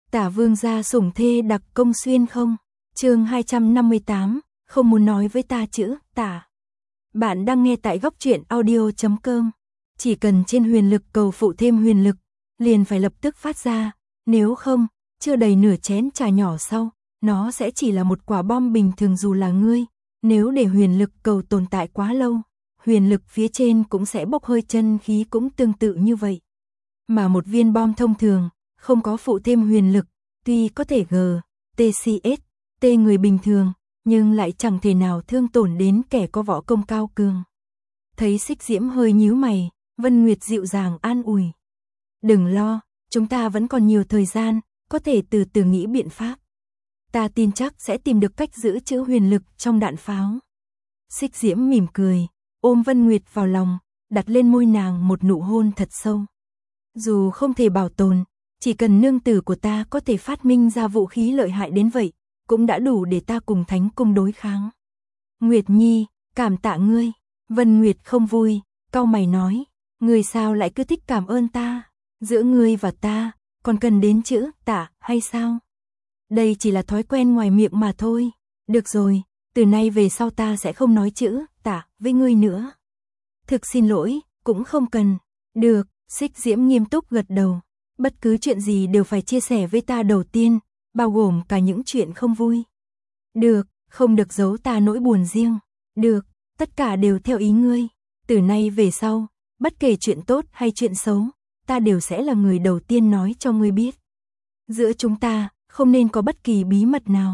Tả vương gia sủng thê đặc công xuyên không? Chương 258, không muốn nói với ta chữ, tả. Bạn đang nghe tại góc truyện audio.com. Chỉ cần trên huyền lực cầu phụ thêm huyền lực, liền phải lập tức phát ra, nếu không, chưa đầy nửa chén trà nhỏ sau, nó sẽ chỉ là một quả bom bình thường dù là ngươi. Nếu để huyền lực cầu tồn tại quá lâu, huyền lực phía trên cũng sẽ bốc hơi, chân khí cũng tương tự như vậy. Mà một viên bom thông thường, không có phụ thêm huyền lực, tuy có thể TCS, người bình thường, nhưng lại chẳng thể nào thương tổn đến kẻ có võ công cao cường. Thấy Xích Diễm hơi nhíu mày, Vân Nguyệt dịu dàng an ủi. Đừng lo, chúng ta vẫn còn nhiều thời gian, có thể từ từ nghĩ biện pháp. Ta tin chắc sẽ tìm được cách giữ trữ huyền lực trong đạn pháo. Xích Diễm mỉm cười, ôm Vân Nguyệt vào lòng, đặt lên môi nàng một nụ hôn thật sâu. Dù không thể bảo tồn, chỉ cần nương tử của ta có thể phát minh ra vũ khí lợi hại đến vậy, cũng đã đủ để ta cùng Thánh Cung đối kháng. Nguyệt Nhi, cảm tạ ngươi. Vân Nguyệt không vui, cau mày nói, ngươi sao lại cứ thích cảm ơn ta? Giữa ngươi và ta, còn cần đến chữ tạ hay sao? Đây chỉ là thói quen ngoài miệng mà thôi. Được rồi, từ nay về sau ta sẽ không nói chữ tạ với ngươi nữa. Thực xin lỗi, cũng không cần. Được, Xích Diễm nghiêm túc gật đầu. Bất cứ chuyện gì đều phải chia sẻ với ta đầu tiên, bao gồm cả những chuyện không vui. Được, không được giấu ta nỗi buồn riêng. Được, tất cả đều theo ý ngươi. Từ nay về sau, bất kể chuyện tốt hay chuyện xấu, ta đều sẽ là người đầu tiên nói cho ngươi biết. Giữa chúng ta, không nên có bất kỳ bí mật nào.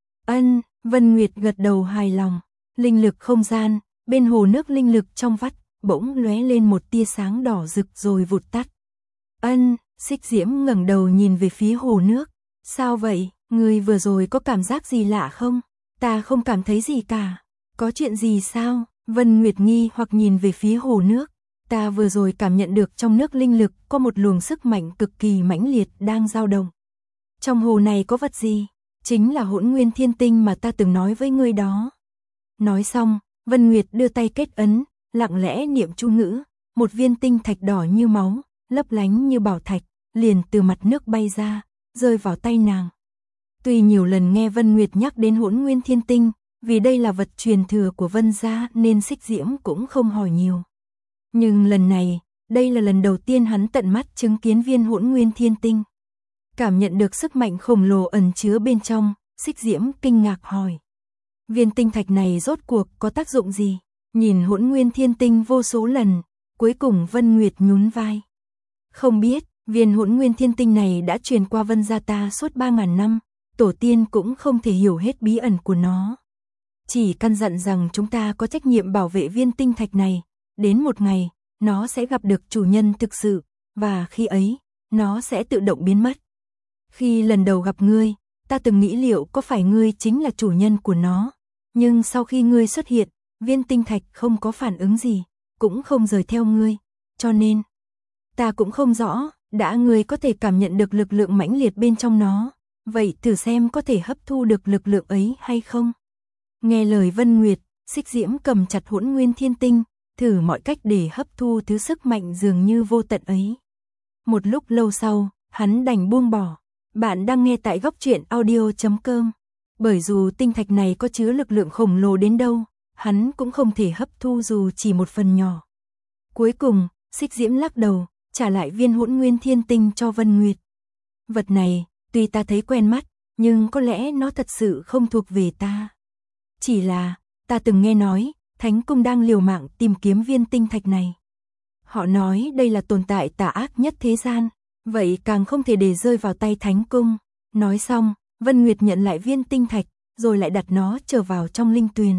Ân, Vân Nguyệt gật đầu hài lòng. Linh lực không gian, bên hồ nước linh lực trong vắt, bỗng lóe lên một tia sáng đỏ rực rồi vụt tắt. Ân, Xích Diễm ngẩng đầu nhìn về phía hồ nước. Sao vậy, ngươi vừa rồi có cảm giác gì lạ không? Ta không cảm thấy gì cả. Có chuyện gì sao? Vân Nguyệt nghi hoặc nhìn về phía hồ nước. Ta vừa rồi cảm nhận được trong nước linh lực có một luồng sức mạnh cực kỳ mãnh liệt đang dao động. Trong hồ này có vật gì? Chính là Hỗn Nguyên Thiên Tinh mà ta từng nói với ngươi đó. Nói xong, Vân Nguyệt đưa tay kết ấn, lặng lẽ niệm chú ngữ, một viên tinh thạch đỏ như máu, lấp lánh như bảo thạch, liền từ mặt nước bay ra, rơi vào tay nàng. Tuy nhiều lần nghe Vân Nguyệt nhắc đến Hỗn Nguyên Thiên Tinh, vì đây là vật truyền thừa của Vân gia nên Xích Diễm cũng không hỏi nhiều. Nhưng lần này, đây là lần đầu tiên hắn tận mắt chứng kiến viên Hỗn Nguyên Thiên Tinh. Cảm nhận được sức mạnh khổng lồ ẩn chứa bên trong, Xích Diễm kinh ngạc hỏi. Viên tinh thạch này rốt cuộc có tác dụng gì? Nhìn Hỗn Nguyên Thiên Tinh vô số lần, cuối cùng Vân Nguyệt nhún vai. Không biết, viên Hỗn Nguyên Thiên Tinh này đã truyền qua Vân gia ta suốt 3.000 năm, tổ tiên cũng không thể hiểu hết bí ẩn của nó. Chỉ căn dặn rằng chúng ta có trách nhiệm bảo vệ viên tinh thạch này, đến một ngày, nó sẽ gặp được chủ nhân thực sự, và khi ấy, nó sẽ tự động biến mất. Khi lần đầu gặp ngươi, ta từng nghĩ liệu có phải ngươi chính là chủ nhân của nó, nhưng sau khi ngươi xuất hiện, viên tinh thạch không có phản ứng gì, cũng không rời theo ngươi, cho nên, ta cũng không rõ, đã ngươi có thể cảm nhận được lực lượng mãnh liệt bên trong nó, vậy thử xem có thể hấp thu được lực lượng ấy hay không. Nghe lời Vân Nguyệt, Xích Diễm cầm chặt Hỗn Nguyên Thiên Tinh, thử mọi cách để hấp thu thứ sức mạnh dường như vô tận ấy. Một lúc lâu sau, hắn đành buông bỏ. Bạn đang nghe tại góc truyện audio.com. Bởi dù tinh thạch này có chứa lực lượng khổng lồ đến đâu, hắn cũng không thể hấp thu dù chỉ một phần nhỏ. Cuối cùng, Xích Diễm lắc đầu, trả lại viên Hỗn Nguyên Thiên Tinh cho Vân Nguyệt. Vật này, tuy ta thấy quen mắt, nhưng có lẽ nó thật sự không thuộc về ta. Chỉ là, ta từng nghe nói, Thánh Cung đang liều mạng tìm kiếm viên tinh thạch này. Họ nói đây là tồn tại tà ác nhất thế gian, vậy càng không thể để rơi vào tay Thánh Cung. Nói xong, Vân Nguyệt nhận lại viên tinh thạch, rồi lại đặt nó trở vào trong linh tuyền.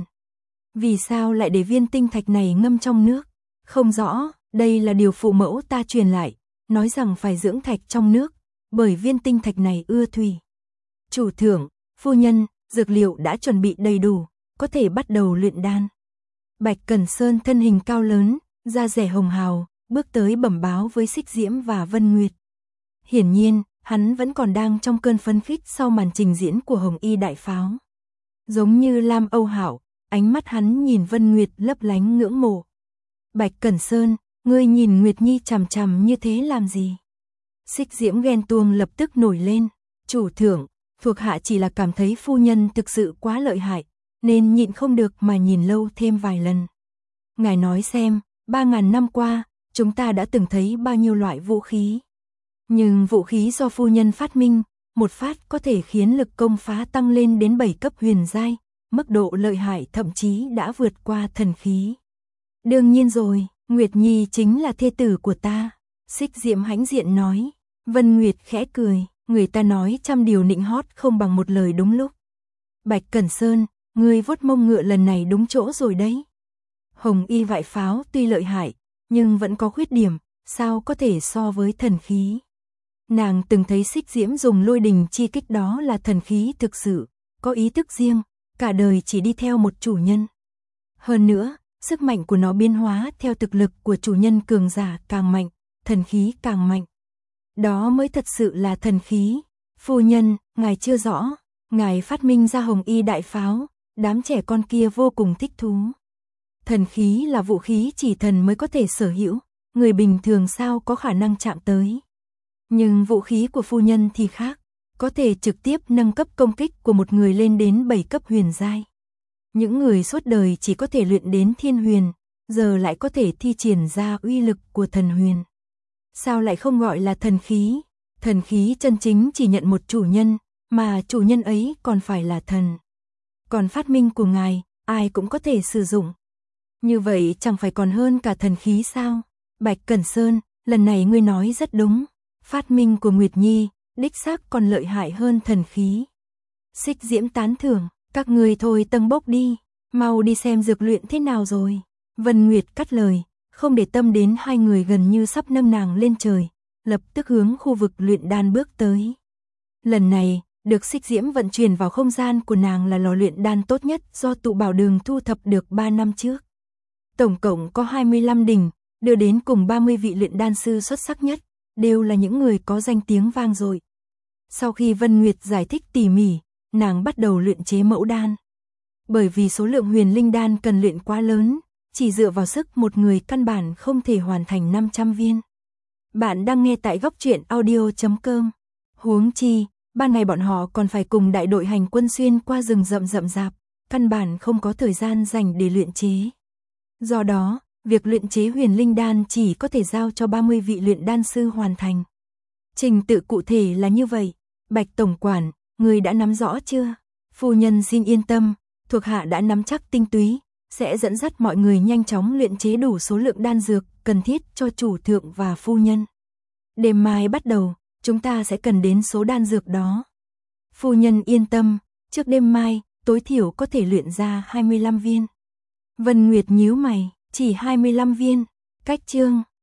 Vì sao lại để viên tinh thạch này ngâm trong nước? Không rõ, đây là điều phụ mẫu ta truyền lại, nói rằng phải dưỡng thạch trong nước, bởi viên tinh thạch này ưa thủy. Chủ thượng, phu nhân, dược liệu đã chuẩn bị đầy đủ, có thể bắt đầu luyện đan. Bạch Cẩn Sơn thân hình cao lớn, da dẻ hồng hào, bước tới bẩm báo với Xích Diễm và Vân Nguyệt. Hiển nhiên, hắn vẫn còn đang trong cơn phấn khích sau màn trình diễn của Hồng Y Đại Pháo. Giống như Lam Âu Hạo, ánh mắt hắn nhìn Vân Nguyệt lấp lánh ngưỡng mộ. Bạch Cẩn Sơn, ngươi nhìn Nguyệt Nhi chằm chằm như thế làm gì? Xích Diễm ghen tuông lập tức nổi lên. Chủ thượng, thuộc hạ chỉ là cảm thấy phu nhân thực sự quá lợi hại, nên nhịn không được mà nhìn lâu thêm vài lần. Ngài nói xem, 3.000 năm qua, chúng ta đã từng thấy bao nhiêu loại vũ khí. Nhưng vũ khí do phu nhân phát minh, một phát có thể khiến lực công phá tăng lên đến 7 cấp huyền giai, mức độ lợi hại thậm chí đã vượt qua thần khí. Đương nhiên rồi, Nguyệt Nhi chính là thê tử của ta, Xích Diễm hãnh diện nói. Vân Nguyệt khẽ cười, người ta nói trăm điều nịnh hót không bằng một lời đúng lúc. Bạch Cẩn Sơn, ngươi vuốt mông ngựa lần này đúng chỗ rồi đấy. Hồng y vại pháo tuy lợi hại, nhưng vẫn có khuyết điểm, sao có thể so với thần khí. Nàng từng thấy Xích Diễm dùng lôi đình chi kích, đó là thần khí thực sự, có ý thức riêng, cả đời chỉ đi theo một chủ nhân. Hơn nữa, sức mạnh của nó biến hóa theo thực lực của chủ nhân, cường giả càng mạnh, thần khí càng mạnh. Đó mới thật sự là thần khí. Phu nhân, ngài chưa rõ, ngài phát minh ra hồng y đại pháo, đám trẻ con kia vô cùng thích thú. Thần khí là vũ khí chỉ thần mới có thể sở hữu, người bình thường sao có khả năng chạm tới. Nhưng vũ khí của phu nhân thì khác, có thể trực tiếp nâng cấp công kích của một người lên đến 7 cấp huyền giai. Những người suốt đời chỉ có thể luyện đến thiên huyền, giờ lại có thể thi triển ra uy lực của thần huyền. Sao lại không gọi là thần khí? Thần khí chân chính chỉ nhận một chủ nhân, mà chủ nhân ấy còn phải là thần. Còn phát minh của ngài, ai cũng có thể sử dụng. Như vậy chẳng phải còn hơn cả thần khí sao? Bạch Cẩn Sơn, lần này ngươi nói rất đúng. Phát minh của Nguyệt Nhi, đích xác còn lợi hại hơn thần khí. Xích Diễm tán thưởng, các ngươi thôi tâng bốc đi, mau đi xem dược luyện thế nào rồi. Vân Nguyệt cắt lời, không để tâm đến hai người gần như sắp nâng nàng lên trời, lập tức hướng khu vực luyện đan bước tới. Lần này, được Xích Diễm vận chuyển vào không gian của nàng là lò luyện đan tốt nhất do tụ bảo đường thu thập được 3 năm trước. Tổng cộng có 25 đỉnh, đưa đến cùng 30 vị luyện đan sư xuất sắc nhất, đều là những người có danh tiếng vang dội. Sau khi Vân Nguyệt giải thích tỉ mỉ, nàng bắt đầu luyện chế mẫu đan. Bởi vì số lượng huyền linh đan cần luyện quá lớn, chỉ dựa vào sức một người căn bản không thể hoàn thành 500 viên. Bạn đang nghe tại góc truyện audio.com. Huống chi, ban ngày bọn họ còn phải cùng đại đội hành quân xuyên qua rừng rậm rạp, căn bản không có thời gian dành để luyện chế. Do đó, việc luyện chế huyền linh đan chỉ có thể giao cho 30 vị luyện đan sư hoàn thành. Trình tự cụ thể là như vậy. Bạch tổng quản, người đã nắm rõ chưa? Phu nhân xin yên tâm, thuộc hạ đã nắm chắc tinh túy, sẽ dẫn dắt mọi người nhanh chóng luyện chế đủ số lượng đan dược cần thiết cho chủ thượng và phu nhân. Đêm mai bắt đầu, chúng ta sẽ cần đến số đan dược đó. Phu nhân yên tâm, trước đêm mai, tối thiểu có thể luyện ra 25 viên. Vân Nguyệt nhíu mày, chỉ 25 viên, cách chương.